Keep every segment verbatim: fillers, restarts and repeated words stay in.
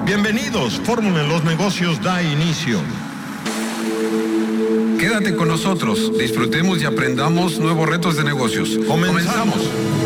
Bienvenidos, Fórmula en los Negocios da inicio. Quédate con nosotros, disfrutemos y aprendamos nuevos retos de negocios. Comenzamos.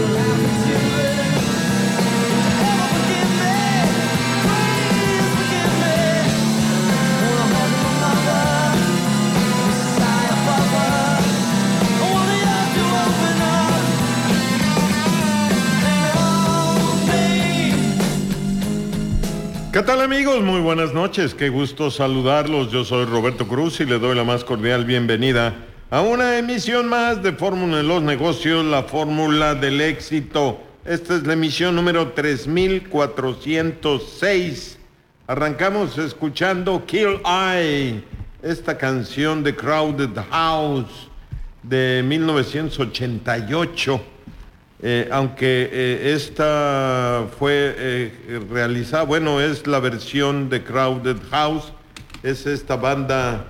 ¿Qué tal, amigos? Muy buenas noches, qué gusto saludarlos. Yo soy Roberto Cruz y le doy la más cordial bienvenida a una emisión más de Fórmula en los Negocios, la fórmula del éxito. Esta es la emisión número tres mil cuatrocientos seis. Arrancamos escuchando Kill Eye, esta canción de Crowded House de mil novecientos ochenta y ocho. Eh, aunque eh, esta fue eh, realizada, bueno, es la versión de Crowded House, es esta banda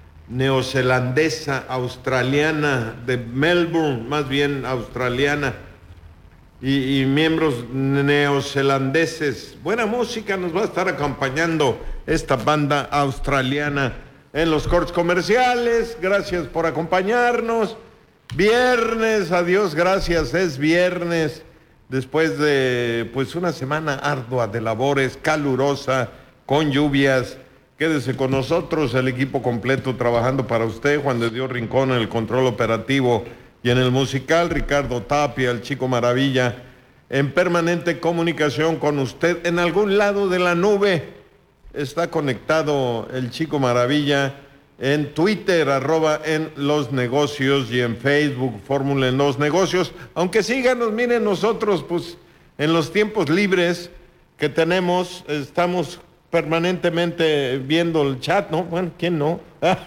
neozelandesa, australiana, de Melbourne, más bien australiana, y, y miembros neozelandeses. Buena música nos va a estar acompañando esta banda australiana en los cortes comerciales. Gracias por acompañarnos. Viernes, adiós, gracias, es viernes, después de pues una semana ardua de labores, calurosa, con lluvias. Quédese con nosotros, el equipo completo trabajando para usted. Juan de Dios Rincón en el control operativo y en el musical, Ricardo Tapia, el Chico Maravilla, en permanente comunicación con usted. En algún lado de la nube está conectado el Chico Maravilla. En Twitter, arroba en los negocios, y en Facebook, Fórmula en los Negocios. Aunque síganos, miren, nosotros, pues, en los tiempos libres que tenemos, estamos permanentemente viendo el chat, ¿no? Bueno, ¿quién no?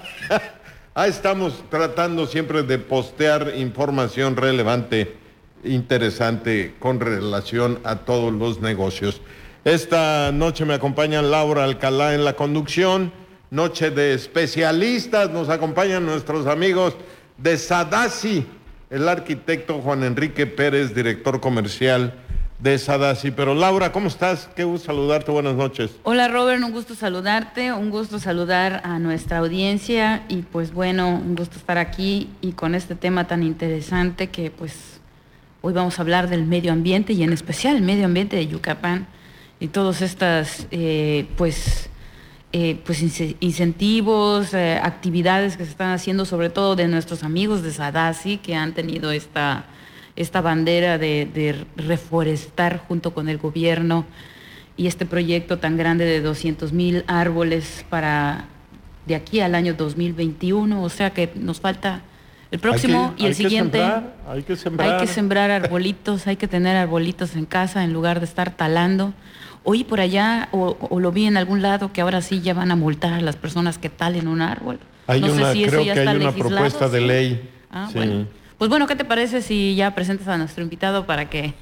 Ahí estamos tratando siempre de postear información relevante, interesante, con relación a todos los negocios. Esta noche me acompaña Laura Alcalá en la conducción. Noche de especialistas, nos acompañan nuestros amigos de Sadasi, el arquitecto Juan Enrique Pérez, director comercial de Sadasi. Pero Laura, ¿cómo estás? Qué gusto saludarte, buenas noches. Hola Robert, un gusto saludarte, un gusto saludar a nuestra audiencia y pues bueno, un gusto estar aquí y con este tema tan interesante que pues hoy vamos a hablar del medio ambiente y en especial el medio ambiente de Yucatán y todas estas eh, pues... Eh, pues incentivos, eh, actividades que se están haciendo, sobre todo de nuestros amigos de Sadasi, que han tenido esta, esta bandera de, de reforestar junto con el gobierno y este proyecto tan grande de doscientos mil árboles para de aquí al año dos mil veintiuno, o sea que nos falta el próximo que, y el siguiente. Sembrar, hay que sembrar. Hay que sembrar arbolitos, hay que tener arbolitos en casa en lugar de estar talando. Oí por allá, o, o lo vi en algún lado, que ahora sí ya van a multar a las personas que talen un árbol. Hay no una, sé si eso creo ya que está hay una legislado, propuesta de ¿sí? ley. Ah, sí. Bueno. Pues bueno, ¿qué te parece si ya presentas a nuestro invitado para que...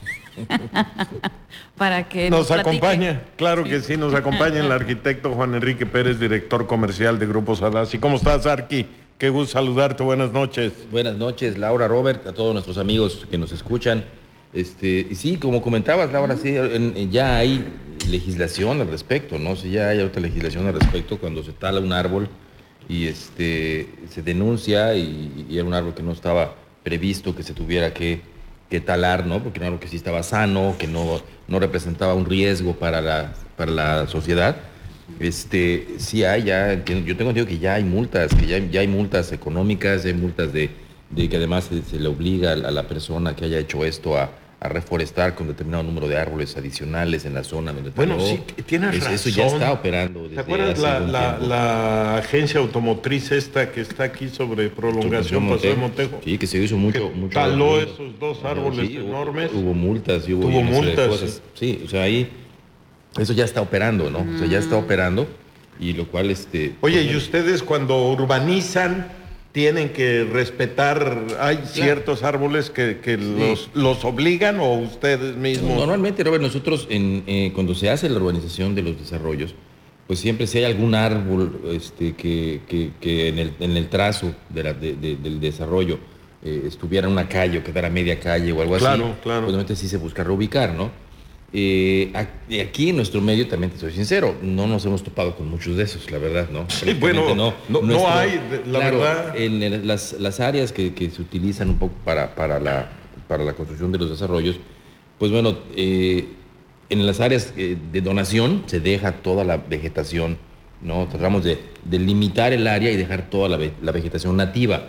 para que nos, nos platique? acompaña, claro sí. que sí, nos acompaña el arquitecto Juan Enrique Pérez, director comercial de Grupo Sadasi. ¿Cómo estás, Arqui? Qué gusto saludarte, buenas noches. Buenas noches, Laura, Robert, a todos nuestros amigos que nos escuchan. Este, y sí, como comentabas, Laura, sí, en, en, ya hay legislación al respecto, ¿no? Sí, ya hay otra legislación al respecto cuando se tala un árbol y este, se denuncia y, y era un árbol que no estaba previsto que se tuviera que, que talar, ¿no? Porque era un árbol que sí estaba sano, que no, no representaba un riesgo para la, para la sociedad. Este, sí hay ya, yo tengo entendido que ya hay multas, que ya, ya hay multas económicas, hay multas de, de que además se, se le obliga a la persona que haya hecho esto a, a reforestar con determinado número de árboles adicionales en la zona donde bueno, taló. sí, tienes eso, razón. eso ya está operando. ¿Te acuerdas la, la, la agencia automotriz esta que está aquí sobre prolongación Paseo de Montejo? Sí, que se hizo mucho. Que mucho taló mucho, esos dos árboles sí, enormes. Hubo, hubo multas y hubo, hubo multas. Cosas. Sí. sí, o sea, ahí eso ya está operando, ¿no? Mm. O sea, ya está operando y lo cual este. Oye, pues, ¿y ustedes cuando urbanizan tienen que respetar, hay claro. ciertos árboles que, que sí. los, los obligan o ustedes mismos? Normalmente, Robert, nosotros en, eh, cuando se hace la urbanización de los desarrollos, pues siempre si hay algún árbol este, que, que, que en, el, en el trazo de la, de, de, del desarrollo eh, estuviera en una calle o quedara media calle o algo claro, así, claro. obviamente sí se busca reubicar, ¿no? Eh, aquí en nuestro medio, también te soy sincero, no nos hemos topado con muchos de esos, la verdad, ¿no? Sí, bueno, no, no, nuestro, no hay, la claro, verdad. En, en las, las áreas que, que se utilizan un poco para, para, la, para la construcción de los desarrollos, pues bueno, eh, en las áreas de donación se deja toda la vegetación, ¿no? Tratamos de, de limitar el área y dejar toda la, la vegetación nativa.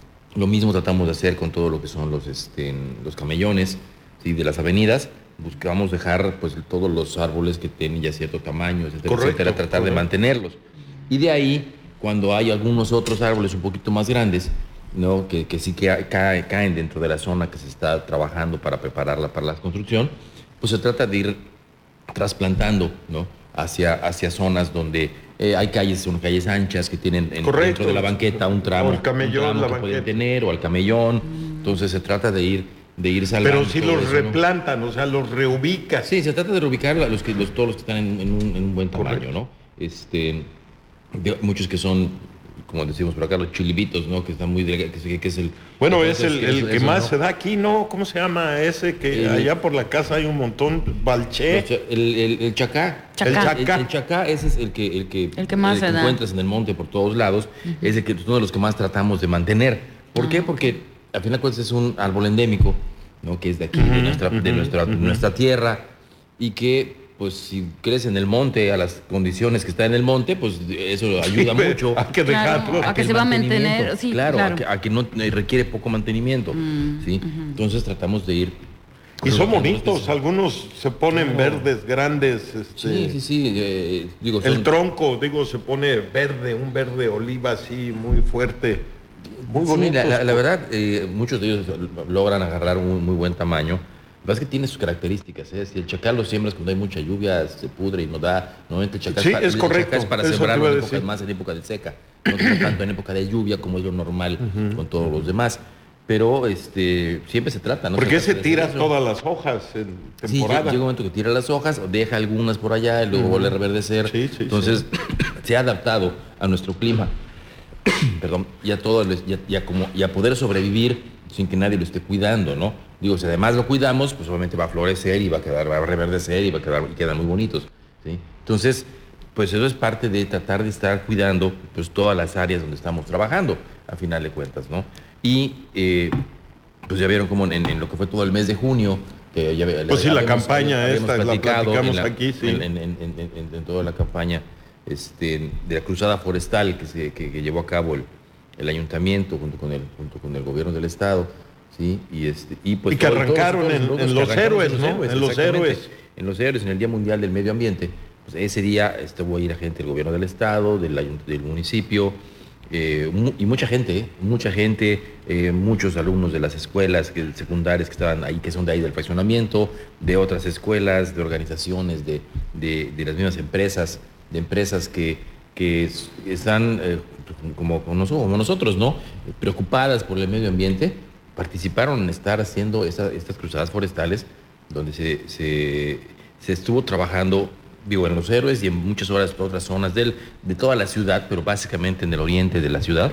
Lo mismo tratamos de hacer con todo lo que son los, este, los camellones, ¿sí? De las avenidas. Buscamos dejar pues todos los árboles que tienen ya cierto tamaño, etcétera, correcto, etcétera, tratar correcto. de mantenerlos. Y de ahí, cuando hay algunos otros árboles un poquito más grandes, ¿no? que, que sí que cae, caen dentro de la zona que se está trabajando para prepararla para la construcción, pues se trata de ir trasplantando, ¿no? hacia, hacia zonas donde eh, hay calles, son calles anchas que tienen en, dentro de la banqueta un tramo, o el camellón, un tramo la que banqueta. pueden tener, o al camellón. Entonces se trata de ir de ir salvando. Pero si los eso, replantan, ¿no? O sea, los reubicas. Sí, se trata de reubicar los que, los, todos los que están en, en, un, en un buen tamaño, correcto. ¿no? Este, de, muchos que son, como decimos por acá, los chilibitos, ¿no? Que están muy delgados, que, que es el... Bueno, es el, el eso, que eso, más ¿no? se da aquí, ¿no? ¿Cómo se llama ese que el, allá por la casa hay un montón? Balché. El, el, el chacá. Chacá. El chacá. El, el chacá, ese es el que, el que, el que más el se que da. encuentras en el monte por todos lados, uh-huh. es el que, uno de los que más tratamos de mantener. ¿Por uh-huh. qué? Porque al final de cuentas es un árbol endémico, ¿no? Que es de aquí, uh-huh, de, nuestra, uh-huh, de nuestra, uh-huh. nuestra tierra, y que, pues, si crece en el monte, a las condiciones que está en el monte, pues eso ayuda sí, mucho. Hay que dejarlo. Claro, a, a que, que se va a mantener, sí, claro, claro. A, que, a que no requiere poco mantenimiento, uh-huh, ¿sí? Uh-huh. Entonces tratamos de ir... Y son bonitos, algunos se ponen no. verdes, grandes. Este, sí, sí, sí. Eh, digo, el son... tronco, digo, se pone verde, un verde oliva así, muy fuerte. Muy sí, bonitos. La, la, la verdad, eh, muchos de ellos logran agarrar un muy buen tamaño. Lo que pasa es que tiene sus características, ¿eh? Si el chacal lo siembras cuando hay mucha lluvia, se pudre y no da. Normalmente el chacal, sí, es, para, es correcto. El chacal es para sembrarlo en épocas más en época de seca, no tanto en época de lluvia como es lo normal uh-huh. con todos los demás. Pero este siempre se trata, ¿no? Porque se se tira todas las hojas en temporada. Sí, llega un momento que tira las hojas, deja algunas por allá y luego uh-huh. vuelve a reverdecer. Sí, sí, Entonces sí. se ha adaptado a nuestro clima. Perdón, y a todo, ya, ya como, y a poder sobrevivir sin que nadie lo esté cuidando, ¿no? Digo, si además lo cuidamos, pues obviamente va a florecer y va a quedar, va a reverdecer y va a quedar, y quedan muy bonitos, ¿sí? Entonces, pues eso es parte de tratar de estar cuidando, pues todas las áreas donde estamos trabajando, a final de cuentas, ¿no? Y, eh, pues ya vieron como en, en lo que fue todo el mes de junio, que ya pues sí, la campaña habíamos esta, la platicamos en la, aquí, sí. En, en, en, en, en toda la campaña Este, de la cruzada forestal que, se, que, que llevó a cabo el, el ayuntamiento junto con el junto con el gobierno del estado, sí, y este y pues y que todo, arrancaron todos, todos, en, todos en los héroes, en ¿no? Héroes, en los héroes, en los héroes, en el Día Mundial del Medio Ambiente. Pues ese día estuvo ahí la gente del gobierno del estado, del, del municipio, eh, mu y mucha gente, ¿eh? mucha gente, eh, muchos alumnos de las escuelas que, secundarias que estaban ahí, que son de ahí del fraccionamiento, de otras escuelas, de organizaciones, de, de, de las mismas empresas, de empresas que que están eh, como, como nosotros, ¿no? Preocupadas por el medio ambiente, participaron en estar haciendo esa, estas cruzadas forestales, donde se, se, se estuvo trabajando, digo, en los héroes y en muchas horas, otras zonas del, de toda la ciudad, pero básicamente en el oriente de la ciudad.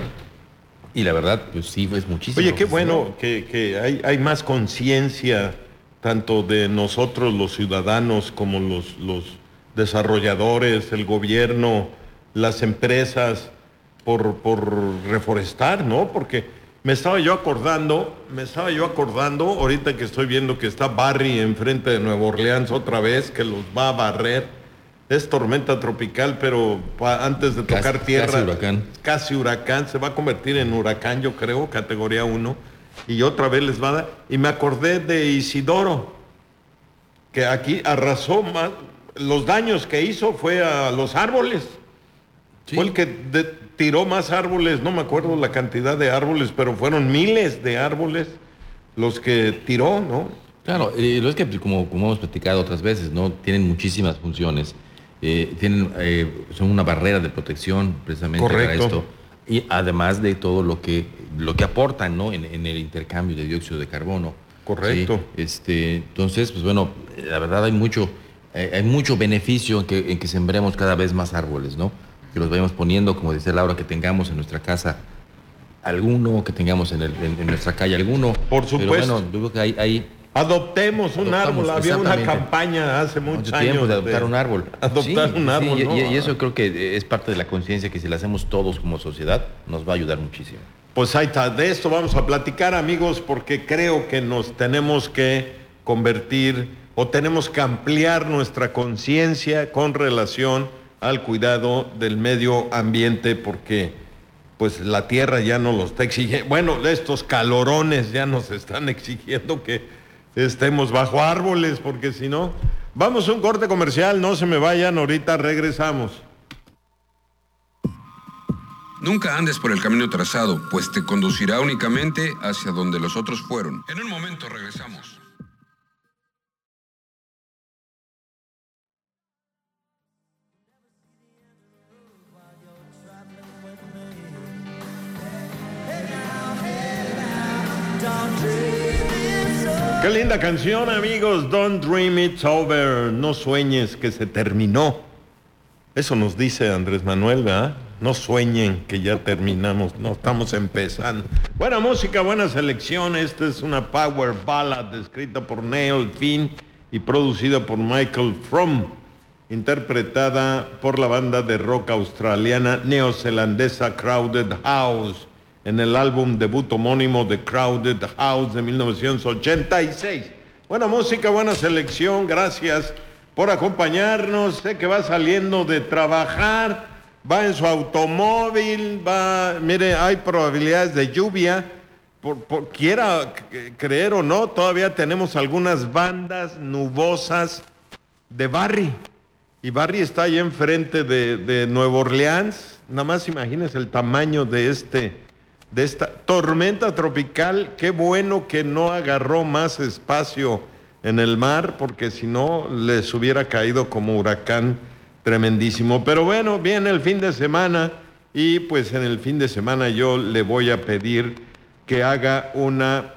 Y la verdad, pues sí, es muchísimo. Oye, qué bueno que, que hay, hay más conciencia, tanto de nosotros los ciudadanos como los, los desarrolladores, el gobierno, las empresas, por, por reforestar, ¿no? Porque me estaba yo acordando, me estaba yo acordando, ahorita que estoy viendo que está Barry enfrente de Nueva Orleans otra vez, que los va a barrer. Es tormenta tropical, pero pa, antes de tocar casi, tierra... Casi huracán. Casi huracán, se va a convertir en huracán, yo creo, categoría uno, y otra vez les va a dar... Y me acordé de Isidoro, que aquí arrasó más... Los daños que hizo fue a los árboles. Sí. Fue el que de, tiró más árboles, no me acuerdo la cantidad de árboles, pero fueron miles de árboles los que tiró, ¿no? Claro, eh, lo es que como, como hemos platicado otras veces, ¿no? Tienen muchísimas funciones, eh, tienen, eh, son una barrera de protección precisamente Correcto. para esto, y además de todo lo que, lo que aportan, ¿no? En, en el intercambio de dióxido de carbono. Correcto. ¿Sí? Este, entonces, pues bueno, la verdad hay mucho, eh, hay mucho beneficio en que, en que sembremos cada vez más árboles, ¿no? Que los vayamos poniendo, como decía Laura, que tengamos en nuestra casa alguno, que tengamos en, el, en, en nuestra calle alguno. Por supuesto. Pero bueno, yo creo que hay, hay, Adoptemos un Adoptamos, árbol. Había una exactamente. campaña hace muchos Mucho años. tiempo de adoptar un árbol. Adoptar Sí, un árbol, sí, ¿no? y, y eso creo que es parte de la conciencia que si la hacemos todos como sociedad, nos va a ayudar muchísimo. Pues ahí está, de esto vamos a platicar, amigos, porque creo que nos tenemos que convertir o tenemos que ampliar nuestra conciencia con relación al cuidado del medio ambiente, porque pues la tierra ya no lo está exigiendo. Bueno, estos calorones ya nos están exigiendo que estemos bajo árboles, porque si no, vamos a un corte comercial, no se me vayan, ahorita regresamos. Nunca andes por el camino trazado, pues te conducirá únicamente hacia donde los otros fueron. En un momento regresamos. Qué linda canción, amigos. Don't dream it's over. No sueñes que se terminó. Eso nos dice Andrés Manuel, ¿verdad? No sueñen que ya terminamos, no estamos empezando. Buena música, buena selección. Esta es una power ballad escrita por Neil Finn y producida por Michael Fromm, interpretada por la banda de rock australiana neozelandesa Crowded House en el álbum debut homónimo de Crowded House de mil novecientos ochenta y seis. Buena música, buena selección, gracias por acompañarnos. Sé que va saliendo de trabajar, va en su automóvil, va, mire, hay probabilidades de lluvia, por, por quiera creer o no, todavía tenemos algunas bandas nubosas de Barrie, y Barrie está ahí enfrente de, de Nueva Orleans. Nada más imagínense el tamaño de este, de esta tormenta tropical. Qué bueno que no agarró más espacio en el mar, porque si no les hubiera caído como huracán tremendísimo. Pero bueno, viene el fin de semana y pues en el fin de semana yo le voy a pedir que haga una,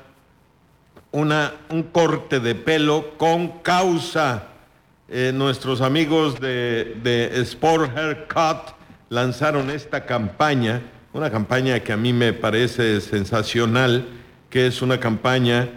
una, un corte de pelo con causa. Eh, nuestros amigos de, de Sport Haircut lanzaron esta campaña, una campaña que a mí me parece sensacional, que es una campaña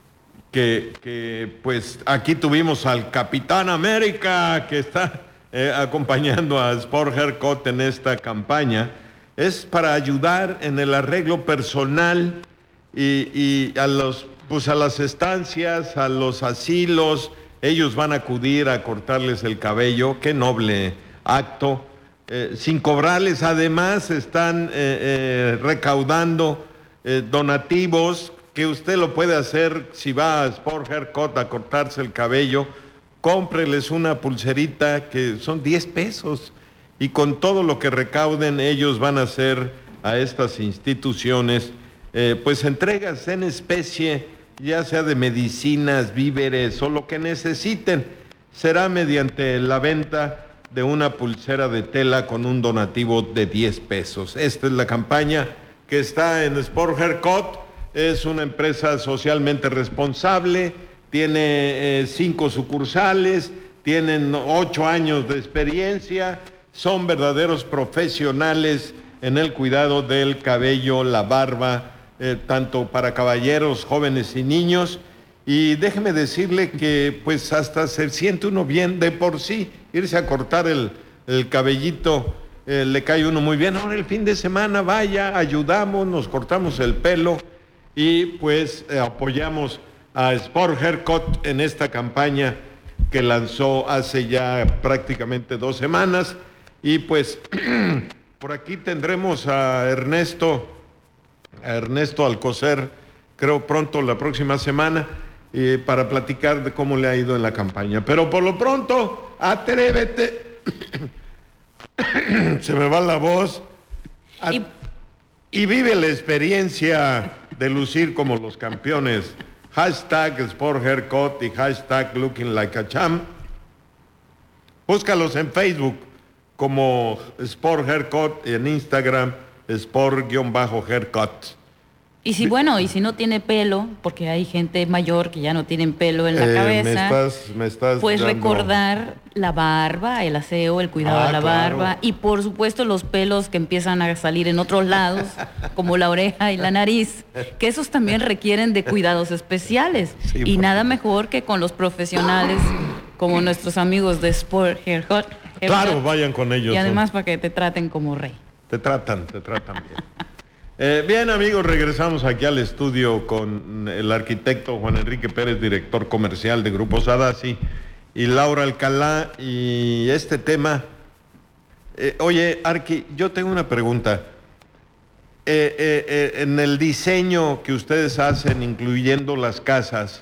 que, que pues aquí tuvimos al Capitán América que está eh, acompañando a Sport Haircut en esta campaña. Es para ayudar en el arreglo personal y, y a los, pues a las estancias, a los asilos. Ellos van a acudir a cortarles el cabello. Qué noble acto. Eh, sin cobrarles, además están eh, eh, recaudando eh, donativos, que usted lo puede hacer si va a Sport Haircut a cortarse el cabello. Cómpreles una pulserita que son diez pesos, y con todo lo que recauden ellos van a hacer a estas instituciones eh, pues entregas en especie, ya sea de medicinas, víveres o lo que necesiten. Será mediante la venta de una pulsera de tela con un donativo de diez pesos. Esta es la campaña que está en Sport Haircut. Es una empresa socialmente responsable, tiene eh, cinco sucursales, tienen ocho años de experiencia, son verdaderos profesionales en el cuidado del cabello, la barba, eh, tanto para caballeros, jóvenes y niños. Y déjeme decirle que pues hasta se siente uno bien de por sí, irse a cortar el, el cabellito, eh, le cae uno muy bien. Ahora el fin de semana vaya, ayudamos, nos cortamos el pelo y pues eh, apoyamos a Sport Haircut en esta campaña que lanzó hace ya prácticamente dos semanas. Y pues por aquí tendremos a Ernesto, a Ernesto Alcocer, creo pronto la próxima semana, eh, para platicar de cómo le ha ido en la campaña. Pero por lo pronto, atrévete, se me va la voz, a, y, y vive la experiencia de lucir como los campeones. Hashtag Sport Haircut y hashtag Looking Like a Champ. Búscalos en Facebook como Sport Haircut y en Instagram Sport-Haircut. Y si, bueno, y si no tiene pelo, porque hay gente mayor que ya no tienen pelo en la Eh, cabeza, me estás, me estás pues dando- recordar la barba, el aseo, el cuidado Ah, de la claro. barba y por supuesto los pelos que empiezan a salir en otros lados, como la oreja y la nariz, que esos también requieren de cuidados especiales. Sí, y por nada mejor que con los profesionales como nuestros amigos de Sport Haircut. Claro, vayan con ellos. Y además son- para que te traten como rey. Te tratan, te tratan bien. Eh, bien, amigos, regresamos aquí al estudio con el arquitecto Juan Enrique Pérez, director comercial de Grupo Sadasi, y Laura Alcalá, y este tema... eh, oye, Arqui, yo tengo una pregunta. Eh, eh, eh, en el diseño que ustedes hacen, incluyendo las casas,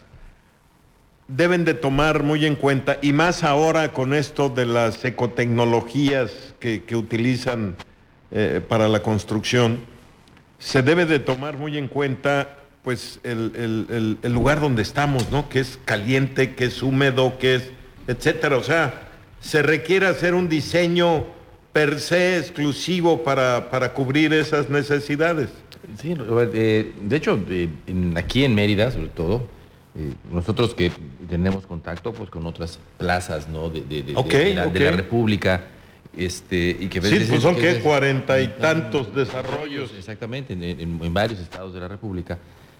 deben de tomar muy en cuenta, y más ahora con esto de las ecotecnologías que, que utilizan eh, para la construcción, se debe de tomar muy en cuenta pues el, el- el- el lugar donde estamos, ¿no? Que es caliente, que es húmedo, que es, etcétera. O sea, se requiere hacer un diseño per se exclusivo para, para cubrir esas necesidades. Sí, Robert, eh, de hecho, eh, en- aquí en Mérida, sobre todo, eh, nosotros que tenemos contacto pues con otras plazas, ¿no? de, de- de- Ok, de la, de la ok. República, este, y que Sí, veces- pues son que que veces- cuarenta y tantos desarrollos. Exactamente, en, en- en varios estados de la República.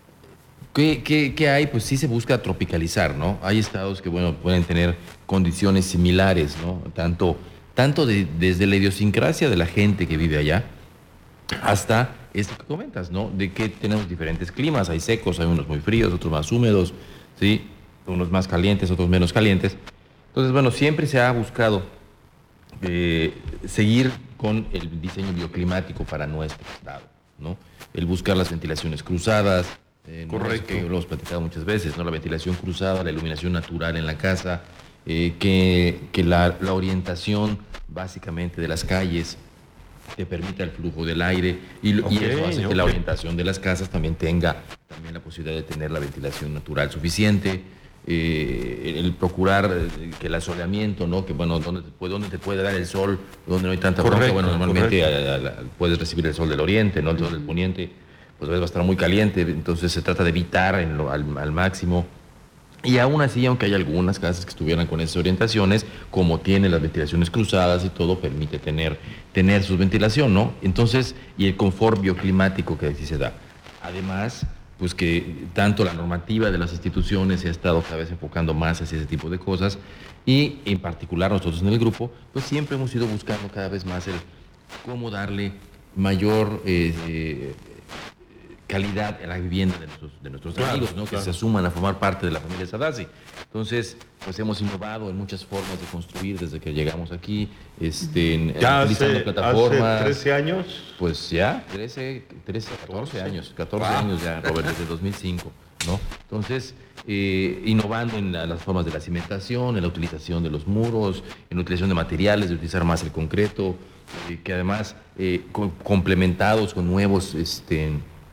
¿Qué, qué- qué hay? Pues sí se busca tropicalizar, ¿no? Hay estados que, bueno, pueden tener condiciones similares, ¿no? Tanto, tanto de- desde la idiosincrasia de la gente que vive allá, hasta esto que comentas, ¿no? De que tenemos diferentes climas, hay secos, hay unos muy fríos, otros más húmedos, ¿sí? Unos más calientes, otros menos calientes. Entonces, bueno, siempre se ha buscado eh, seguir con el diseño bioclimático para nuestro estado, ¿no? El buscar las ventilaciones cruzadas, eh, ¿no? Correcto. Que lo hemos platicado muchas veces, ¿no? La ventilación cruzada, la iluminación natural en la casa, eh, que, que la, la orientación básicamente de las calles te permita el flujo del aire y, lo- y Ok, eso hace ok. que la orientación de las casas también tenga también la posibilidad de tener la ventilación natural suficiente, eh, el procurar eh, que el asoleamiento, ¿no? Que bueno, donde te puede, donde te puede dar el sol, donde no hay tanta bronca, Correcto, bueno, normalmente correcto. a- a- a- puedes recibir el sol del oriente, ¿no? El sol del poniente, pues a veces va a estar muy caliente, entonces se trata de evitar en lo- al, al máximo. Y aún así, aunque hay algunas casas que estuvieran con esas orientaciones, como tiene las ventilaciones cruzadas y todo, permite tener, tener su ventilación, ¿no? Entonces, y el confort bioclimático que aquí se da. Además, pues que tanto la normativa de las instituciones se ha estado cada vez enfocando más hacia ese tipo de cosas, y en particular nosotros en el grupo, pues siempre hemos ido buscando cada vez más el cómo darle mayor eh, eh, calidad a la vivienda de nuestros, de nuestros Claro, amigos, ¿no? Que claro. se asuman a formar parte de la familia Sadasi. Entonces, pues hemos innovado en muchas formas de construir desde que llegamos aquí, este, en- Ya utilizando hace, plataformas. hace trece años. Pues ya, trece, trece, catorce años, catorce Wow. años ya, Robert, desde dos mil cinco, ¿no? Entonces, eh, innovando en la- las formas de la cimentación, en la utilización de los muros, en la utilización de materiales, de utilizar más el concreto, eh, que además, eh, co- complementados con nuevos este,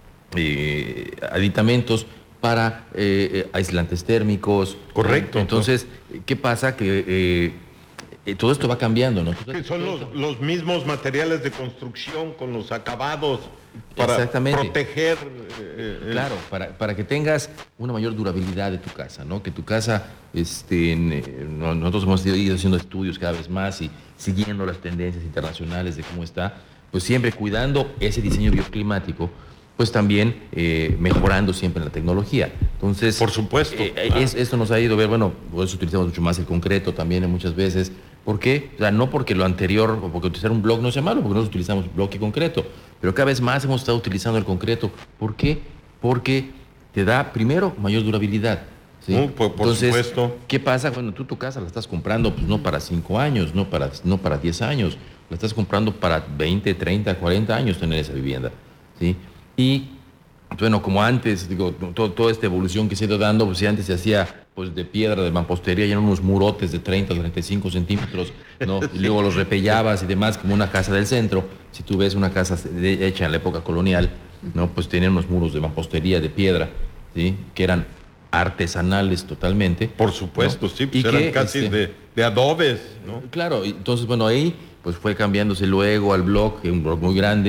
eh, aditamentos para eh, eh, aislantes térmicos. Correcto. Entonces, ¿qué pasa? Que eh, eh, todo esto va cambiando, ¿no? Que son los, los mismos materiales de construcción con los acabados para Exactamente. proteger. eh, eh, Claro, para, para que tengas una mayor durabilidad de tu casa, ¿no? Que tu casa, este, en, eh, no- nosotros hemos ido haciendo estudios cada vez más y siguiendo las tendencias internacionales de cómo está, pues siempre cuidando ese diseño bioclimático, pues también eh, mejorando siempre en la tecnología. Entonces, Por supuesto, eh, eh, claro. es- esto nos ha ido a ver, bueno, por eso utilizamos mucho más el concreto también en muchas veces. ¿Por qué? O sea, no porque lo anterior, o porque utilizar un bloque no sea malo, porque nosotros utilizamos bloque y concreto, pero cada vez más hemos estado utilizando el concreto. ¿Por qué? Porque te da, primero, mayor durabilidad. ¿sí? Uh, por- por Entonces, supuesto. ¿qué pasa cuando tú tu casa la estás comprando? Pues no para cinco años, no para, no para diez años, la estás comprando para veinte, treinta, cuarenta años tener esa vivienda. ¿sí? Y bueno, como antes, digo, todo, toda esta evolución que se ha ido dando, pues si antes se hacía pues de piedra, de mampostería, y eran unos murotes de treinta, treinta y cinco centímetros, ¿no? Y luego los repellabas y demás, como una casa del centro. Si tú ves una casa de- hecha en la época colonial, ¿no? Pues tenían unos muros de mampostería, de piedra, ¿sí? Que eran artesanales totalmente. Por supuesto, ¿no? sí, pues Y eran que, casi este, de, de adobes, ¿no? Claro, y entonces, bueno, ahí pues fue cambiándose luego al bloque, un bloque muy grande,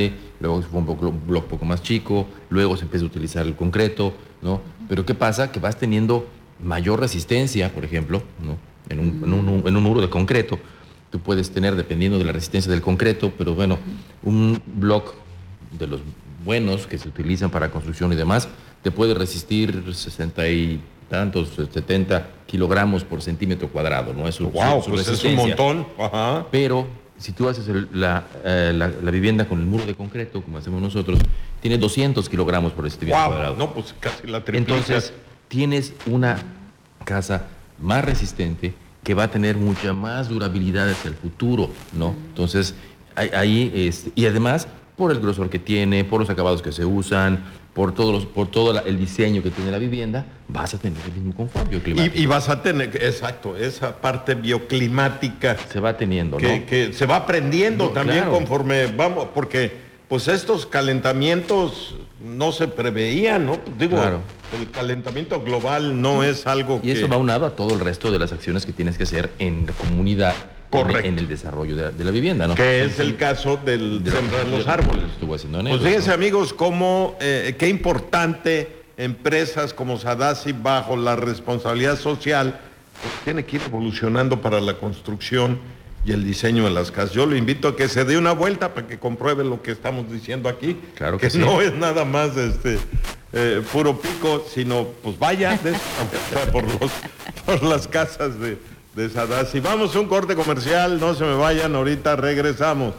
luego fue un poco, un bloque un poco más chico, luego se empieza a utilizar el concreto, ¿no? Pero ¿qué pasa? Que vas teniendo mayor resistencia, por ejemplo, ¿no? En un, en un, en un muro de concreto, tú puedes tener, dependiendo de la resistencia del concreto, pero bueno, un bloque de los buenos que se utilizan para construcción y demás, te puede resistir sesenta y tantos, setenta kilogramos por centímetro cuadrado, ¿no? Es su, wow, su, su pues resistencia. Es un montón. Ajá. Pero si tú haces el, la, eh, la, la vivienda con el muro de concreto, como hacemos nosotros, tiene doscientos kilogramos por centímetro wow, cuadrado. No, pues casi la triplica. Entonces, tienes una casa más resistente que va a tener mucha más durabilidad hacia el futuro, ¿no? Entonces, ahí, este, y además, por el grosor que tiene, por los acabados que se usan, por, todos los, por todo la, el diseño que tiene la vivienda, vas a tener el mismo confort bioclimático. Y, y vas a tener, exacto, esa parte bioclimática. Se va teniendo, que, ¿no? Que se va aprendiendo no, también claro. Conforme vamos, porque pues estos calentamientos no se preveían, ¿no? Digo, claro. El calentamiento global no es algo y que... Y eso va unado a todo el resto de las acciones que tienes que hacer en la comunidad. Correcto. En el desarrollo de la, de la vivienda, ¿no? Que es el caso del de sembrar los árboles. Estuvo haciendo en pues ellos, fíjense, ¿no? amigos, cómo, eh, qué importante empresas como Sadasi, bajo la responsabilidad social, pues, tiene que ir evolucionando para la construcción y el diseño de las casas. Yo lo invito a que se dé una vuelta para que compruebe lo que estamos diciendo aquí. Claro que, que sí. no es nada más este eh, puro pico, sino pues vaya de, por, los, por las casas de... de Sadasi. Vamos a un corte comercial, no se me vayan, ahorita regresamos.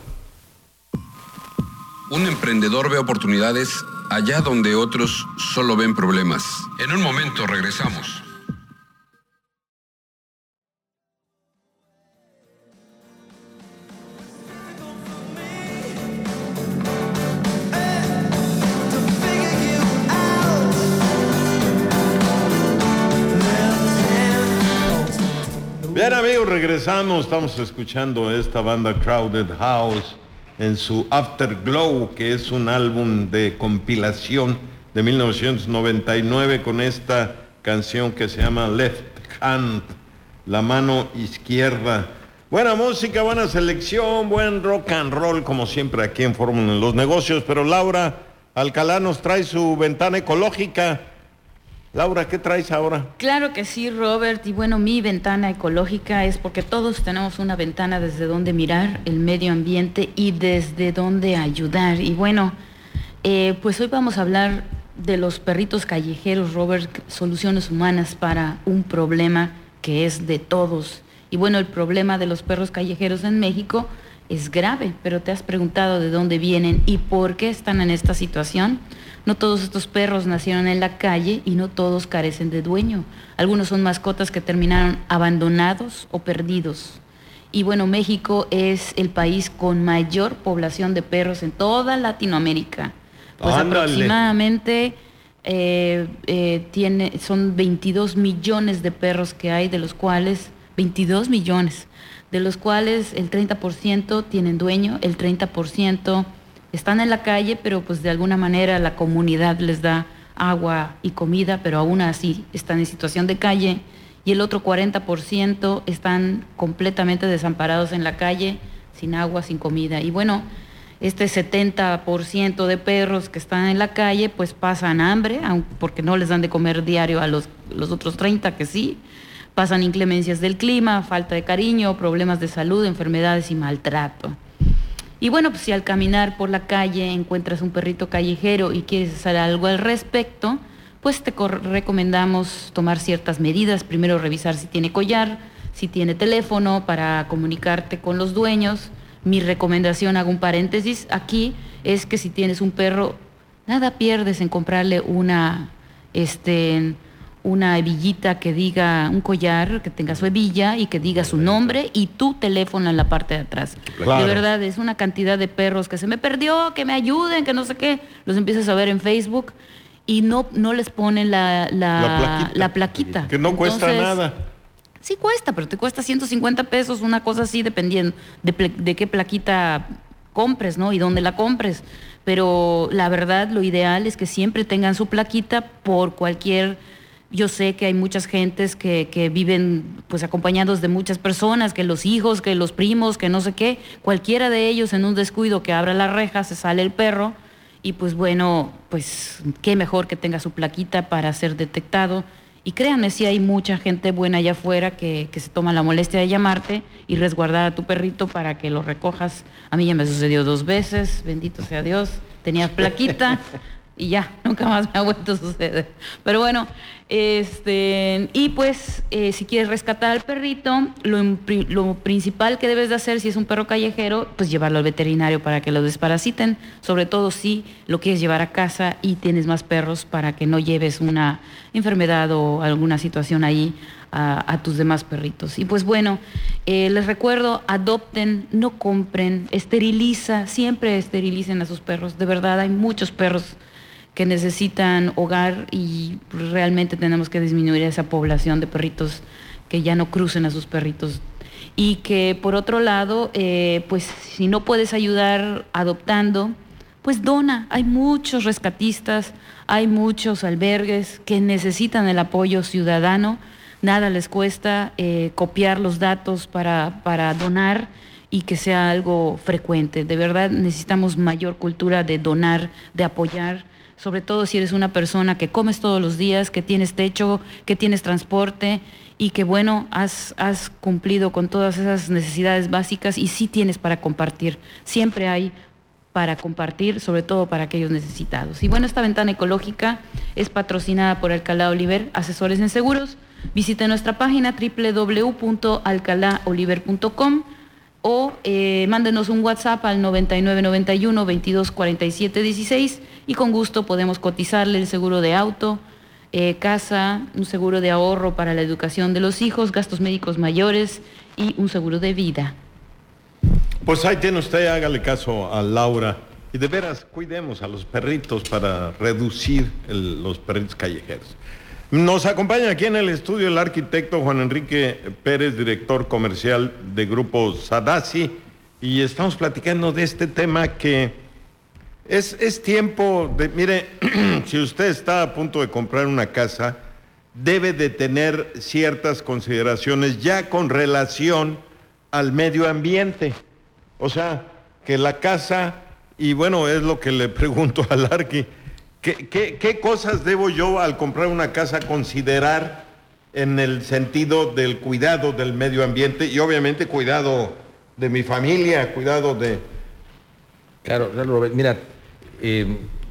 Un emprendedor ve oportunidades allá donde otros solo ven problemas. En un momento regresamos. Bien, amigos, regresamos. Estamos escuchando esta banda Crowded House en su Afterglow, que es un álbum de compilación de mil novecientos noventa y nueve con esta canción que se llama Left Hand, la mano izquierda. Buena música, buena selección, buen rock and roll, como siempre aquí en Fórmula en los Negocios. Pero Laura Alcalá nos trae su ventana ecológica. Laura, ¿qué traes ahora? Claro que sí, Robert. Y bueno, mi ventana ecológica es porque todos tenemos una ventana desde donde mirar el medio ambiente y desde donde ayudar. Y bueno, eh, pues hoy vamos a hablar de los perritos callejeros, Robert, soluciones humanas para un problema que es de todos. Y bueno, el problema de los perros callejeros en México es grave, pero ¿te has preguntado de dónde vienen y por qué están en esta situación? No todos estos perros nacieron en la calle y no todos carecen de dueño. Algunos son mascotas que terminaron abandonados o perdidos. Y bueno, México es el país con mayor población de perros en toda Latinoamérica. Pues Ándale. aproximadamente eh, eh, tiene, son veintidós millones de perros que hay, de los cuales, veintidós millones, de los cuales el treinta por ciento tienen dueño, el treinta por ciento están en la calle, pero pues de alguna manera la comunidad les da agua y comida, pero aún así están en situación de calle, y el otro cuarenta por ciento están completamente desamparados en la calle, sin agua, sin comida. Y bueno, este setenta por ciento de perros que están en la calle pues pasan hambre, porque no les dan de comer diario a los, los otros treinta que sí, pasan inclemencias del clima, falta de cariño, problemas de salud, enfermedades y maltrato. Y bueno, pues si al caminar por la calle encuentras un perrito callejero y quieres hacer algo al respecto, pues te recomendamos tomar ciertas medidas. Primero revisar si tiene collar, si tiene teléfono para comunicarte con los dueños. Mi recomendación, hago un paréntesis aquí, es que si tienes un perro, nada pierdes en comprarle una, este, una hebillita que diga, un collar que tenga su hebilla y que diga su nombre y tu teléfono en la parte de atrás. Claro. De verdad, es una cantidad de perros que se me perdió, que me ayuden, que no sé qué. Los empiezas a ver en Facebook y no, no les ponen la, la, la, plaquita. la plaquita. Que no Entonces, cuesta nada. Sí cuesta, pero te cuesta ciento cincuenta pesos, una cosa así, dependiendo de, de qué plaquita compres, ¿no? Y dónde la compres. Pero la verdad, lo ideal es que siempre tengan su plaquita por cualquier Yo sé que hay muchas gentes que, que viven pues acompañados de muchas personas, que los hijos, que los primos, que no sé qué, cualquiera de ellos en un descuido que abra la reja, se sale el perro y pues bueno, pues qué mejor que tenga su plaquita para ser detectado. Y créanme, sí hay mucha gente buena allá afuera que, que se toma la molestia de llamarte y resguardar a tu perrito para que lo recojas. A mí ya me sucedió dos veces, bendito sea Dios, tenía plaquita y ya, nunca más me ha vuelto a suceder. Pero bueno, este, y pues eh, si quieres rescatar al perrito, lo, lo principal que debes de hacer si es un perro callejero, pues llevarlo al veterinario para que lo desparasiten, sobre todo si lo quieres llevar a casa y tienes más perros para que no lleves una enfermedad o alguna situación ahí a, a tus demás perritos. Y pues bueno, eh, les recuerdo, adopten, no compren, esteriliza, siempre esterilicen a sus perros, de verdad hay muchos perros que necesitan hogar y realmente tenemos que disminuir esa población de perritos que ya no crucen a sus perritos. Y que por otro lado, eh, pues si no puedes ayudar adoptando, pues dona. Hay muchos rescatistas, hay muchos albergues que necesitan el apoyo ciudadano. Nada les cuesta eh, copiar los datos para, para donar y que sea algo frecuente. De verdad necesitamos mayor cultura de donar, de apoyar, sobre todo si eres una persona que comes todos los días, que tienes techo, que tienes transporte y que, bueno, has, has cumplido con todas esas necesidades básicas y sí tienes para compartir. Siempre hay para compartir, sobre todo para aquellos necesitados. Y bueno, esta ventana ecológica es patrocinada por Alcalá Oliver, asesores en seguros. Visite nuestra página doble u doble u doble u punto alcalá oliver punto com o eh, mándenos un WhatsApp al noventa y nueve noventa y uno veintidós cuarenta y siete dieciséis y con gusto podemos cotizarle el seguro de auto, eh, casa, un seguro de ahorro para la educación de los hijos, gastos médicos mayores y un seguro de vida. Pues ahí tiene usted, hágale caso a Laura y de veras cuidemos a los perritos para reducir el, los perritos callejeros. Nos acompaña aquí en el estudio el arquitecto Juan Enrique Pérez, director comercial de Grupo Sadasi, y estamos platicando de este tema que es, es tiempo de, mire, si usted está a punto de comprar una casa, debe de tener ciertas consideraciones ya con relación al medio ambiente. O sea, que la casa, y bueno, es lo que le pregunto al arqui, ¿Qué, qué, ¿Qué cosas debo yo al comprar una casa considerar en el sentido del cuidado del medio ambiente y obviamente cuidado de mi familia, cuidado de... Claro, claro, Robert, mira, eh,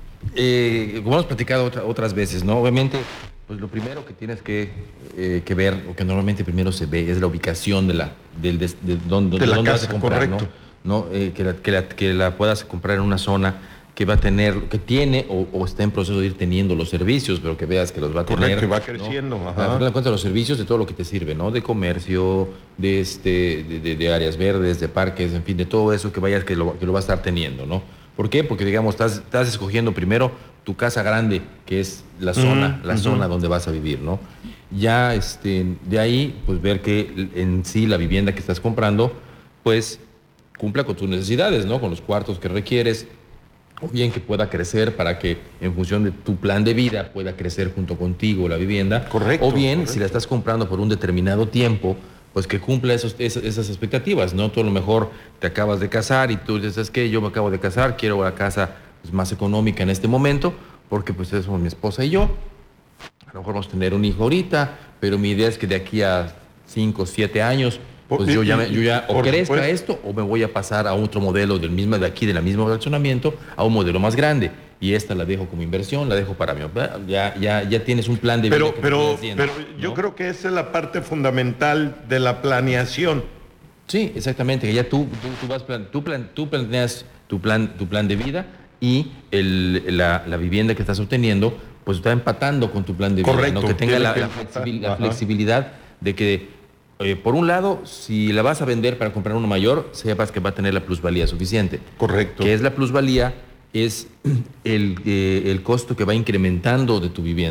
eh, como hemos platicado otra, otras veces, ¿no? Obviamente, pues lo primero que tienes que, eh, que ver, o que normalmente primero se ve, es la ubicación de la, del, de, de, donde, de la dónde casa, vas a comprar, correcto. ¿no? ¿No? Eh, que, la, que, la, que la puedas comprar en una zona que va a tener, que tiene o, o está en proceso de ir teniendo los servicios, pero que veas que los va a tener. Correcto, y va creciendo. ¿No? Ajá. A fin de cuentas, los servicios de todo lo que te sirve, ¿no? De comercio, de este, de, de, de áreas verdes, de parques, en fin, de todo eso que vayas, que lo, que lo va a estar teniendo, ¿no? ¿Por qué? Porque, digamos, estás, estás escogiendo primero tu casa grande, que es la zona, uh-huh, la uh-huh. zona donde vas a vivir, ¿no? Ya, este, de ahí, pues ver que en sí la vivienda que estás comprando, pues, cumpla con tus necesidades, ¿no? Con los cuartos que requieres, o bien que pueda crecer para que en función de tu plan de vida pueda crecer junto contigo la vivienda. Correcto. O bien, correcto. si la estás comprando por un determinado tiempo, pues que cumpla esos, esas, esas expectativas, ¿no? Tú a lo mejor te acabas de casar y tú dices, ¿qué? Yo me acabo de casar, quiero la casa pues, más económica en este momento, porque pues somos mi esposa y yo. A lo mejor vamos a tener un hijo ahorita, pero mi idea es que de aquí a cinco, siete años, pues yo ya, yo ya o crezca supuesto. esto o me voy a pasar a otro modelo del mismo, de aquí, de la misma fraccionamiento, a un modelo más grande. Y esta la dejo como inversión, la dejo para mí. Ya, ya, ya tienes un plan de vida. Pero, que pero, haciendo, pero ¿no? yo creo que esa es la parte fundamental de la planeación. Sí, exactamente. Que ya tú, tú, tú, vas plan, tú, plan, tú planeas tu plan, tu plan de vida y el, la, la vivienda que estás obteniendo, pues está empatando con tu plan de vida. Correcto. ¿No? Que tenga la, que la, flexibil, la flexibilidad de que Eh, por un lado, si la vas a vender para comprar uno mayor, sepas que va a tener la plusvalía suficiente. Correcto. ¿Qué es la plusvalía? Es el, eh, el costo que va incrementando de tu vivienda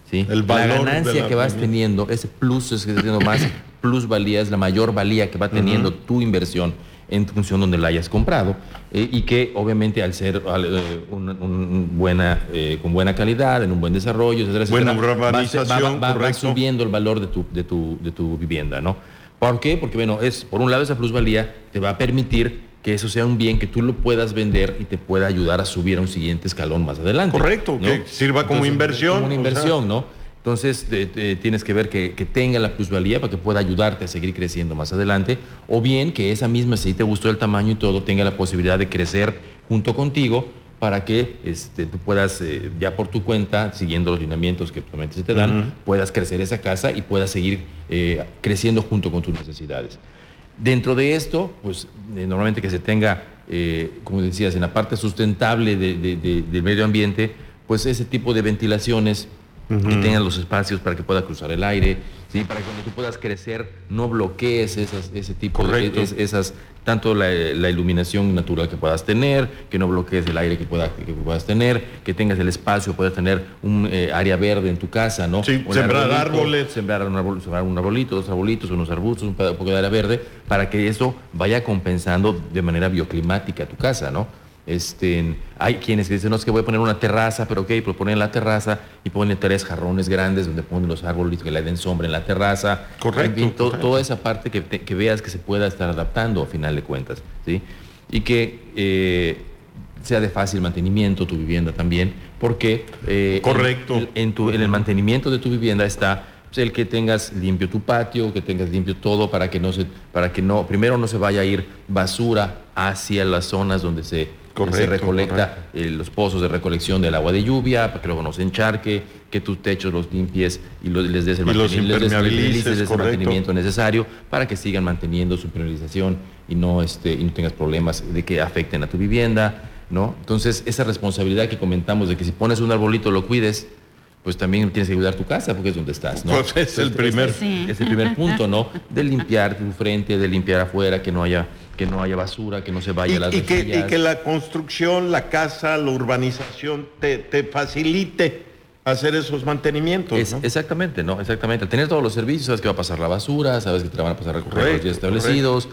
¿sí? El valor la ganancia de la que vas vivienda. teniendo, ese plus es que estás teniendo más plusvalía, es la mayor valía que va teniendo uh-huh. tu inversión en función donde la hayas comprado, eh, y que obviamente al ser eh, un, un buena, eh, con buena calidad, en un buen desarrollo, etcétera, buena etcétera, urbanización, va, va, va, va subiendo el valor de tu, de tu, de tu vivienda, ¿no? ¿Por qué? Porque, bueno, es, por un lado esa plusvalía te va a permitir que eso sea un bien que tú lo puedas vender y te pueda ayudar a subir a un siguiente escalón más adelante. Correcto, ¿no? Que sirva como Entonces, inversión. Como una inversión, o sea, ¿no? Entonces eh, eh, tienes que ver que, que tenga la plusvalía para que pueda ayudarte a seguir creciendo más adelante, o bien que esa misma, si te gustó el tamaño y todo, tenga la posibilidad de crecer junto contigo para que este, tú puedas, eh, ya por tu cuenta, siguiendo los lineamientos que probablemente se te dan, uh-huh. puedas crecer esa casa y puedas seguir eh, creciendo junto con tus necesidades. Dentro de esto, pues eh, normalmente que se tenga, eh, como decías, en la parte sustentable de, de, de, del medio ambiente, pues ese tipo de ventilaciones, uh-huh. que tengan los espacios para que pueda cruzar el aire, ¿sí? Para que cuando tú puedas crecer no bloquees esas, ese tipo de es, esas, tanto la, la iluminación natural que puedas tener, que no bloquees el aire que, pueda, que puedas tener, que tengas el espacio, puedas tener un eh, área verde en tu casa, ¿no? Sí, sembrar arbolito, árboles. Sembrar un, árbol, sembrar un arbolito, dos arbolitos, unos arbustos, un poco de área verde, para que eso vaya compensando de manera bioclimática tu casa, ¿no? Este, hay quienes que dicen, no, es que voy a poner una terraza, pero ok, pero ponen la terraza y ponen tres jarrones grandes donde ponen los árboles que le den sombra en la terraza. Correcto. En fin, to, correcto. Toda esa parte que, te, que veas que se pueda estar adaptando a final de cuentas, ¿sí? Y que eh, sea de fácil mantenimiento tu vivienda también, porque eh, Correcto. En, en, tu, en el mantenimiento de tu vivienda está pues, el que tengas limpio tu patio, que tengas limpio todo para que no se, para que no, primero no se vaya a ir basura hacia las zonas donde se Correcto, se recolecta eh, los pozos de recolección del agua de lluvia, para que luego no se encharque, que tus techos los limpies y los, les des el, mantenimiento, les des, les des ese mantenimiento necesario para que sigan manteniendo su priorización y no, este, y no tengas problemas de que afecten a tu vivienda, ¿no? Entonces, esa responsabilidad que comentamos de que si pones un arbolito lo cuides, pues también tienes que cuidar tu casa porque es donde estás, ¿no? Pues es el primer... Sí. Es el primer punto, ¿no? De limpiar tu frente, de limpiar afuera, que no haya... que no haya basura, que no se vaya y, a las y que, rejillas. y que la construcción, la casa, la urbanización te, te facilite hacer esos mantenimientos, es, ¿no? Exactamente, ¿no? Exactamente. Al tener todos los servicios, sabes que va a pasar la basura, sabes que te la van a pasar a recoger los días establecidos,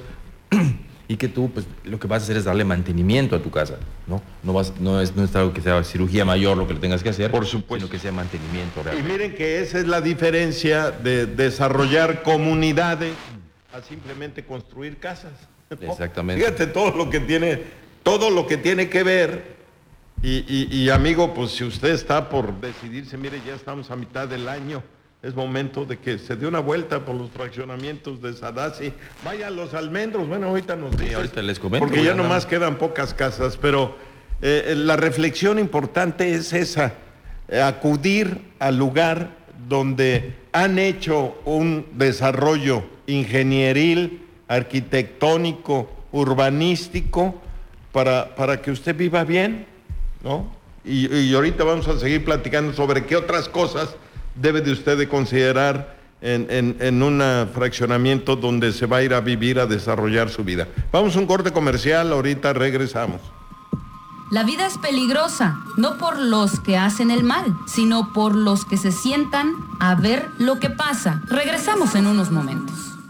y que tú, pues, lo que vas a hacer es darle mantenimiento a tu casa, ¿no? No, vas, no, es, no es algo que sea cirugía mayor lo que le tengas que hacer, por supuesto, sino que sea mantenimiento Y realmente. miren que esa es la diferencia de desarrollar comunidades a simplemente construir casas. Exactamente. Fíjate todo lo que tiene, todo lo que tiene que ver. Y, y, y amigo, pues si usted está por decidirse, mire, ya estamos a mitad del año, es momento de que se dé una vuelta por los fraccionamientos de Sadasi. Vaya a los Almendros, bueno, ahorita nos dices, sí, ahorita les comento, porque ya bueno, nomás quedan pocas casas, pero eh, la reflexión importante es esa, eh, acudir al lugar donde han hecho un desarrollo ingenieril, arquitectónico, urbanístico, para, para que usted viva bien, ¿no? Y, y ahorita vamos a seguir platicando sobre qué otras cosas debe de usted de considerar en, en, en un fraccionamiento donde se va a ir a vivir, a desarrollar su vida. Vamos a un corte comercial, ahorita regresamos. La vida es peligrosa, no por los que hacen el mal, sino por los que se sientan a ver lo que pasa. Regresamos en unos momentos.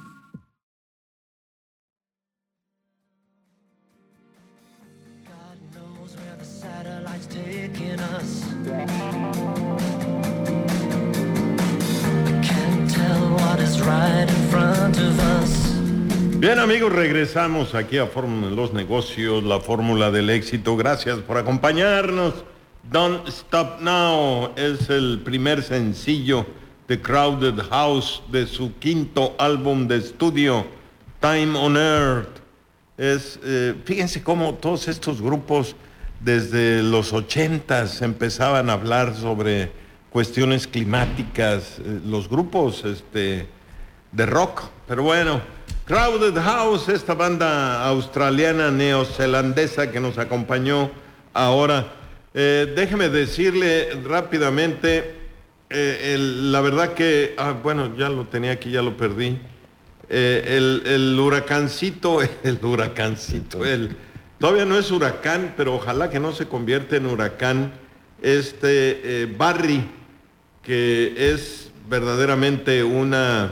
Bien amigos, regresamos aquí a Fórmula de los Negocios, la fórmula del éxito. Gracias por acompañarnos. Don't Stop Now es el primer sencillo de Crowded House de su quinto álbum de estudio, Time on Earth. Es, eh, fíjense cómo todos estos grupos desde los ochentas empezaban a hablar sobre cuestiones climáticas, eh, los grupos este, de rock, pero bueno, Crowded House, esta banda australiana neozelandesa que nos acompañó ahora. Eh, déjeme decirle rápidamente, eh, el, la verdad que, ah, bueno, ya lo tenía aquí, ya lo perdí. Eh, el, el huracancito, el huracancito, el, todavía no es huracán, pero ojalá que no se convierta en huracán, este eh, Barry, que es verdaderamente una,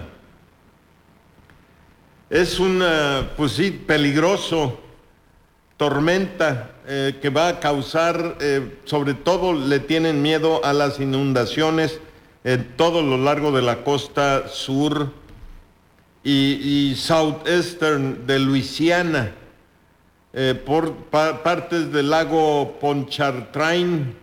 es una, pues sí, peligroso, tormenta eh, que va a causar, eh, sobre todo le tienen miedo a las inundaciones en todo lo largo de la costa sur y, y southeastern de Luisiana, eh, por pa- partes del lago Pontchartrain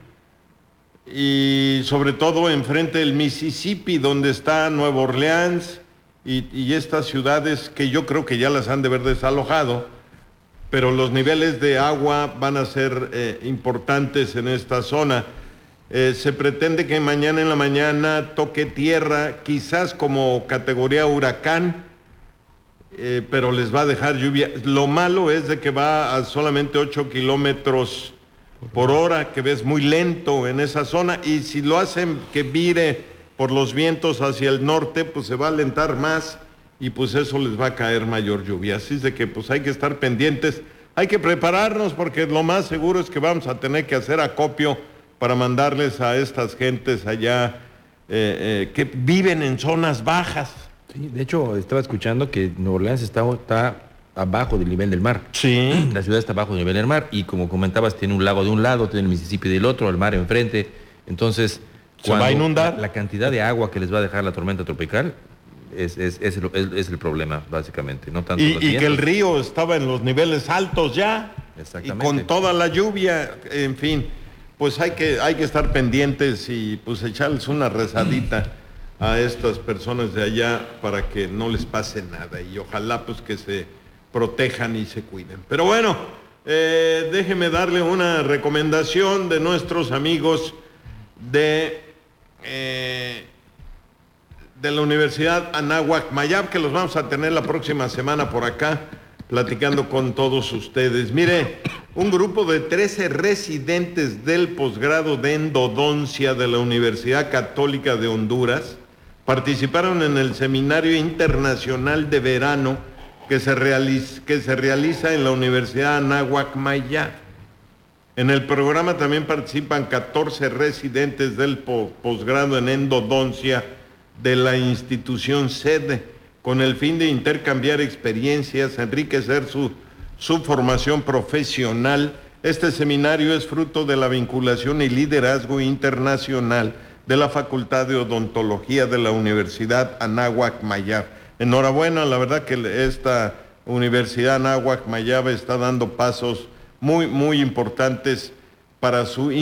y sobre todo enfrente del Mississippi, donde está Nueva Orleans y, y estas ciudades que yo creo que ya las han de haber desalojado, pero los niveles de agua van a ser eh, importantes en esta zona. Eh, se pretende que mañana en la mañana toque tierra, quizás como categoría huracán, eh, pero les va a dejar lluvia. Lo malo es de que va a solamente ocho kilómetros por hora, que ves muy lento en esa zona, y si lo hacen que vire por los vientos hacia el norte, pues se va a alentar más y pues eso les va a caer mayor lluvia. Así es de que pues hay que estar pendientes, hay que prepararnos porque lo más seguro es que vamos a tener que hacer acopio para mandarles a estas gentes allá eh, eh, que viven en zonas bajas. Sí, de hecho, estaba escuchando que Nueva Orleans está, está abajo del nivel del mar. Sí. La ciudad está abajo del nivel del mar y como comentabas, tiene un lago de un lado, tiene el Mississippi del otro, el mar enfrente. Entonces, ¿se va a inundar? La, la cantidad de agua que les va a dejar la tormenta tropical es, es, es, el, es, es el problema, básicamente. No tanto Y, los y que el vientos. río estaba en los niveles altos ya. Exactamente. Y con toda la lluvia, en fin, pues hay que, hay que estar pendientes y pues echarles una rezadita a estas personas de allá para que no les pase nada y ojalá pues que se protejan y se cuiden. Pero bueno, eh, déjeme darle una recomendación de nuestros amigos de, eh, de la Universidad Anáhuac Mayab, que los vamos a tener la próxima semana por acá, platicando con todos ustedes. Mire, un grupo de trece residentes del posgrado de endodoncia de la Universidad Católica de Honduras participaron en el Seminario Internacional de Verano que se realiza, que se realiza en la Universidad Anáhuac Mayab. En el programa también participan catorce residentes del po- posgrado en endodoncia de la institución sede, con el fin de intercambiar experiencias, enriquecer su, su formación profesional. Este seminario es fruto de la vinculación y liderazgo internacional de la Facultad de Odontología de la Universidad Anáhuac Mayab. Enhorabuena, la verdad que esta Universidad Anáhuac Mayab está dando pasos muy, muy importantes para su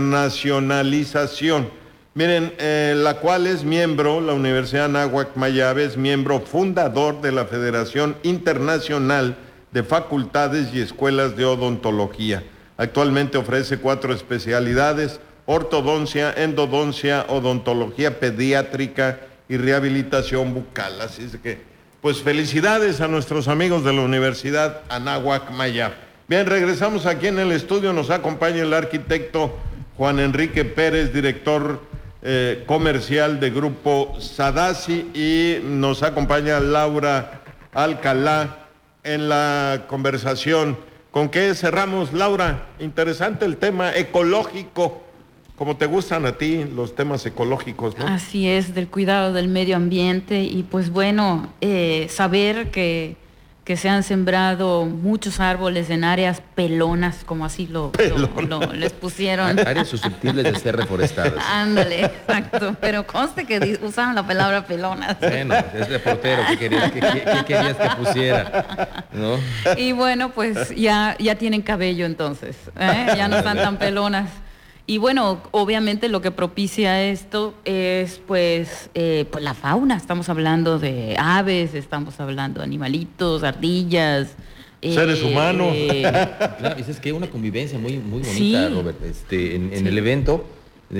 internacionalización. Miren, eh, la cual es miembro, la Universidad Anáhuac Mayab es miembro fundador de la Federación Internacional de Facultades y Escuelas de Odontología. Actualmente ofrece cuatro especialidades: ortodoncia, endodoncia, odontología pediátrica y rehabilitación bucal. Así es que, pues felicidades a nuestros amigos de la Universidad Anáhuac Mayab. Bien, regresamos aquí en el estudio, nos acompaña el arquitecto Juan Enrique Pérez, director eh, comercial de Grupo Sadasi, y nos acompaña Laura Alcalá en la conversación. ¿Con qué cerramos, Laura? Interesante el tema ecológico, como te gustan a ti los temas ecológicos, ¿no? Así es, del cuidado del medio ambiente y pues bueno, eh, saber que, que se han sembrado muchos árboles en áreas pelonas, como así lo, lo, lo les pusieron. Áreas susceptibles de ser reforestadas. Ándale, exacto, pero conste que di- usaron la palabra pelonas. Bueno, es reportero, ¿qué querías, qué, qué- qué querías que pusiera? ¿No? Y bueno, pues ya, ya tienen cabello entonces, ¿eh? Ya no están tan pelonas. Y bueno, obviamente lo que propicia esto es pues, eh, pues la fauna. Estamos hablando de aves, estamos hablando de animalitos, ardillas. Seres humanos. Claro, es que una convivencia muy, muy bonita, Sí. Robert. Este, en en Sí. el evento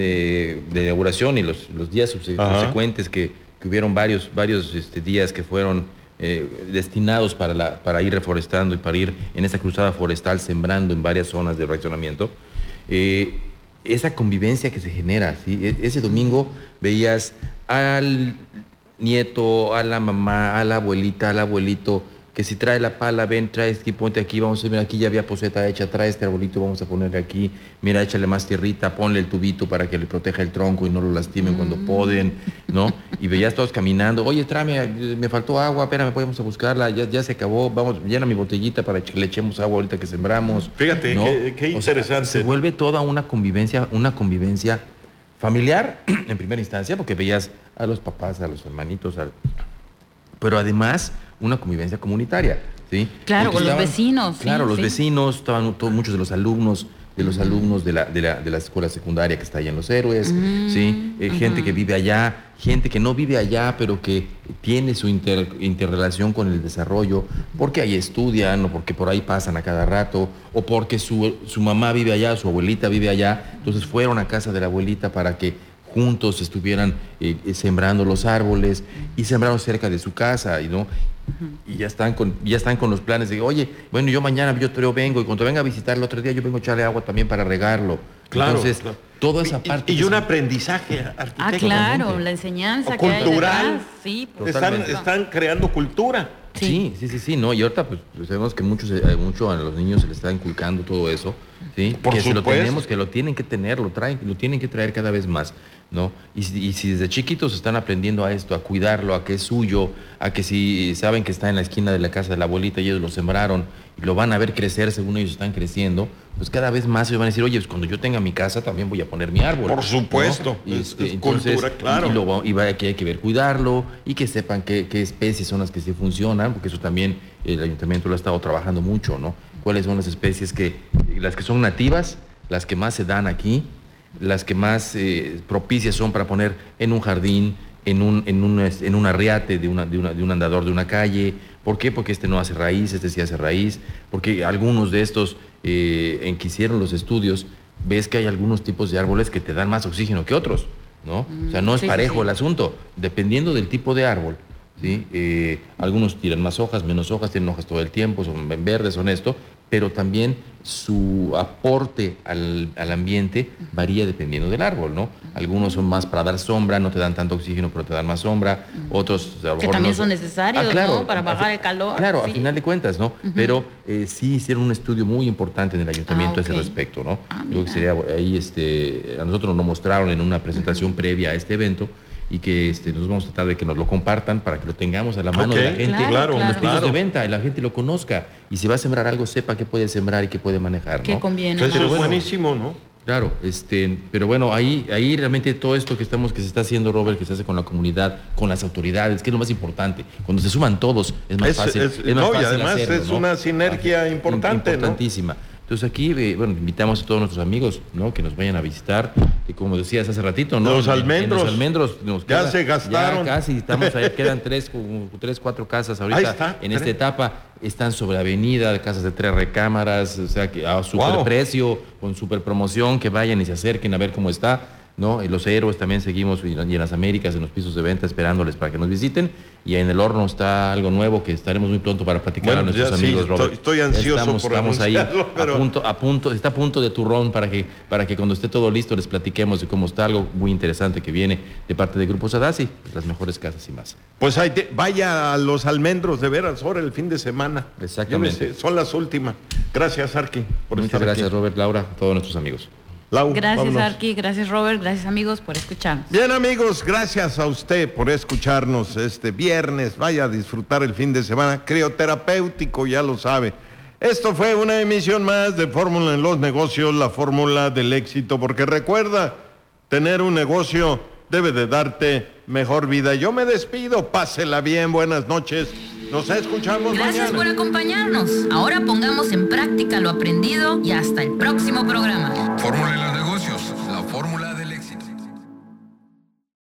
de, de inauguración y los, los días subse- Ajá. subsecuentes que, que hubieron varios, varios este, días que fueron eh, destinados para, la, para ir reforestando y para ir en esa cruzada forestal sembrando en varias zonas de reaccionamiento. Eh, esa convivencia que se genera, ¿sí? E- ese domingo veías al nieto, a la mamá, a la abuelita, al abuelito, que si trae la pala, ven, trae aquí, ponte aquí, vamos a ver, aquí ya había poseta hecha, trae este arbolito, vamos a ponerle aquí, mira, échale más tierrita, ponle el tubito para que le proteja el tronco y no lo lastimen mm. cuando poden, ¿no? Y veías todos caminando, oye, tráeme, me faltó agua, espérame, podemos a buscarla, ya, ya se acabó, vamos, llena mi botellita para que le echemos agua ahorita que sembramos. Fíjate, ¿no? qué, qué interesante. O sea, se vuelve toda una convivencia, una convivencia familiar, en primera instancia, porque veías a los papás, a los hermanitos, al... pero además una convivencia comunitaria, ¿sí? Claro, con estaban, los vecinos. Claro, sí, los sí. vecinos, estaban todos, muchos de los alumnos, de los alumnos de la, de la, de la escuela secundaria que está allá en Los Héroes, mm, ¿sí? Eh, uh-huh. Gente que vive allá, gente que no vive allá, pero que tiene su inter, interrelación con el desarrollo, porque ahí estudian, o porque por ahí pasan a cada rato, o porque su, su mamá vive allá, su abuelita vive allá, entonces fueron a casa de la abuelita para que juntos estuvieran eh, sembrando los árboles y sembraron cerca de su casa, y no uh-huh. y ya están con ya están con los planes de, oye, bueno, yo mañana yo, yo vengo, y cuando venga a visitar el otro día yo vengo a echarle agua también para regarlo. Claro, entonces claro. toda esa parte y, y un aprendizaje arquitecto. Ah, claro, la enseñanza o que cultural. hay detrás. Sí, están, están creando cultura. Sí, sí, sí, sí, no, y ahorita pues sabemos que muchos, eh, mucho a los niños se les está inculcando todo eso, ¿sí? Por que supuesto. se lo tenemos, que lo tienen que tener, lo traen, lo tienen que traer cada vez más, ¿no? Y, y si desde chiquitos están aprendiendo a esto, a cuidarlo, a que es suyo, a que si saben que está en la esquina de la casa de la abuelita y ellos lo sembraron y lo van a ver crecer según ellos están creciendo, pues cada vez más ellos van a decir, oye, pues cuando yo tenga mi casa también voy a poner mi árbol. Por supuesto, ¿no? Y es, este, es entonces, cultura, claro. Y, y, lo, y va, que hay que ver cuidarlo y que sepan qué, qué especies son las que sí funcionan, porque eso también el ayuntamiento lo ha estado trabajando mucho, ¿no? Cuáles son las especies que, las que son nativas, las que más se dan aquí, las que más eh, propicias son para poner en un jardín, en un, en un, en un arriate de, una, de, una, de un andador de una calle. ¿Por qué? Porque este no hace raíz, este sí hace raíz, porque algunos de estos, eh, en que hicieron los estudios, ves que hay algunos tipos de árboles que te dan más oxígeno que otros, ¿no? Mm, o sea, no es sí, parejo sí. el asunto, dependiendo del tipo de árbol, ¿sí? Eh, algunos tiran más hojas, menos hojas, tienen hojas todo el tiempo, son verdes, son esto, pero también su aporte al, al ambiente varía dependiendo del árbol, ¿no? Algunos son más para dar sombra, no te dan tanto oxígeno, pero te dan más sombra. Otros a lo que mejor también no son necesarios, ah, claro, ¿no? Para bajar el calor. Claro, sí. a final de cuentas, ¿no? Uh-huh. Pero eh, sí hicieron un estudio muy importante en el ayuntamiento ah, okay. a ese respecto, ¿no? Ah, Yo creo que sería ahí, este, a nosotros nos mostraron en una presentación uh-huh. previa a este evento, y que este, nos vamos a tratar de que nos lo compartan para que lo tengamos a la mano okay, de la gente, claro, en claro, los pisos claro. de venta, y la gente lo conozca, y si va a sembrar algo, sepa qué puede sembrar y qué puede manejar, ¿no? Que conviene. Eso es bueno, buenísimo, ¿no? Claro, este, pero bueno, ahí, ahí realmente todo esto que estamos, que se está haciendo, Robert, que se hace con la comunidad, con las autoridades, que es lo más importante. Cuando se suman todos, es más es, fácil. Es, es más no, fácil y además hacerlo, es ¿no? una sinergia ah, importante, importantísima. ¿no? Entonces aquí, eh, bueno, invitamos a todos nuestros amigos, ¿no? Que nos vayan a visitar, y como decías hace ratito, ¿no? Los almendros. En los almendros nos ya queda, se gastaron. Ya casi, estamos ahí, quedan tres, como, tres, cuatro casas ahorita. Ahí está, en tres. esta etapa están sobre avenida, casas de tres recámaras, o sea, que a super wow. precio, con super promoción, que vayan y se acerquen a ver cómo está, ¿no? En Los Héroes también seguimos, y en las Américas, en los pisos de venta, esperándoles para que nos visiten. Y en el horno está algo nuevo que estaremos muy pronto para platicar bueno, a nuestros ya, amigos, sí, Robert. Estoy, estoy ansioso estamos, por estamos ahí pero... a punto, a punto, está a punto de turrón para que, para que cuando esté todo listo les platiquemos de cómo está, algo muy interesante que viene de parte de Grupo Sadasi, las mejores casas y más. Pues ahí te, vaya a Los Almendros, de veras, ahora el fin de semana. Exactamente. Sé, son las últimas. Gracias, Arqui, por Muchas estar gracias, aquí. Robert, Laura, a todos nuestros amigos. Lau, gracias, vámonos. Arqui, gracias, Robert, gracias, amigos, por escucharnos. Bien, amigos, gracias a usted por escucharnos este viernes. Vaya a disfrutar el fin de semana crioterapéutico, ya lo sabe. Esto fue una emisión más de Fórmula en los Negocios, la fórmula del éxito, porque recuerda, tener un negocio debe de darte mejor vida. Yo me despido, pásela bien, buenas noches. Nos escuchamos Gracias mañana. por acompañarnos. Ahora pongamos en práctica lo aprendido y hasta el próximo programa. Fórmula en los